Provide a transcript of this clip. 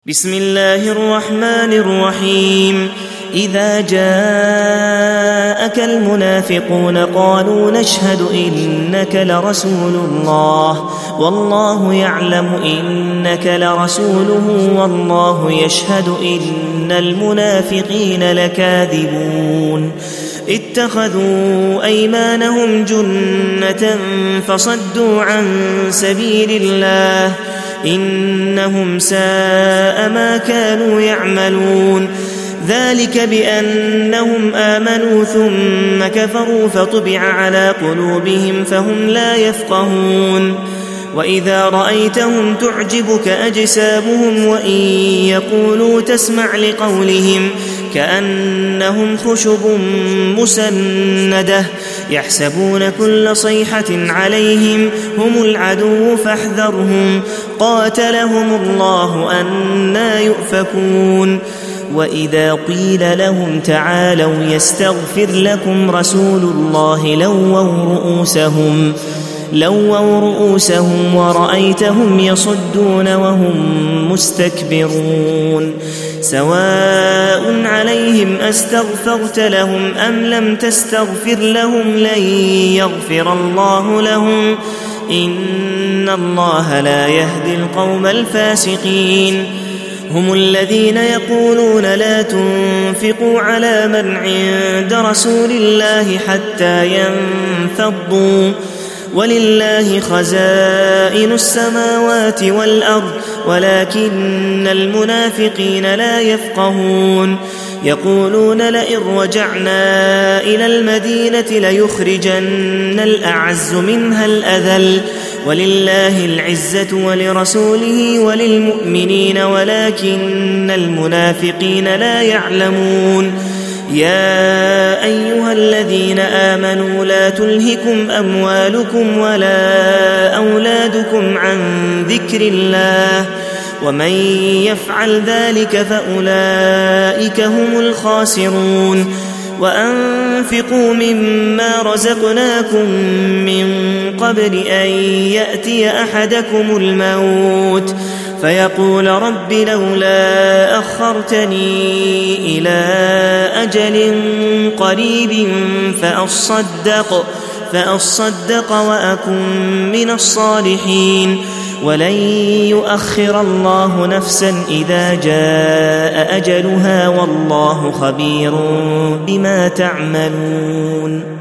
بسم الله الرحمن الرحيم. إذا جاءك المنافقون قالوا نشهد إنك لرسول الله والله يعلم إنك لرسوله والله يشهد إن المنافقين لكاذبون. اتخذوا أيمانهم جنة فصدوا عن سبيل الله إنهم ساء ما كانوا يعملون. ذلك بأنهم آمنوا ثم كفروا فطبع على قلوبهم فهم لا يفقهون. وإذا رأيتهم تعجبك أجسامهم وإن يقولوا تسمع لقولهم كأنهم خشب مسندة يحسبون كل صيحة عليهم هم العدو فاحذرهم قاتلهم الله أنى يؤفكون. وإذا قيل لهم تعالوا يستغفر لكم رسول الله لووا رؤوسهم ورأيتهم يصدون وهم مستكبرون. سواء عليهم أستغفرت لهم أم لم تستغفر لهم لن يغفر الله لهم إن الله لا يهدي القوم الفاسقين. هم الذين يقولون لا تنفقوا على من عند رسول الله حتى ينفضوا ولله خزائن السماوات والأرض ولكن المنافقين لا يفقهون. يقولون لئن رجعنا إلى المدينة ليخرجن الأعز منها الأذل ولله العزة ولرسوله وللمؤمنين ولكن المنافقين لا يعلمون. يا أيها الذين آمنوا لا تلهكم أموالكم ولا أولادكم عن ذكر الله ومن يفعل ذلك فأولئك هم الخاسرون. وأنفقوا مما رزقناكم من قبل أن يأتي أحدكم الموت فيقول رب لولا أخرتني إلى أجل قريب فأصدق وأكن من الصالحين ولن يؤخر الله نفسا إذا جاء أجلها والله خبير بما تعملون.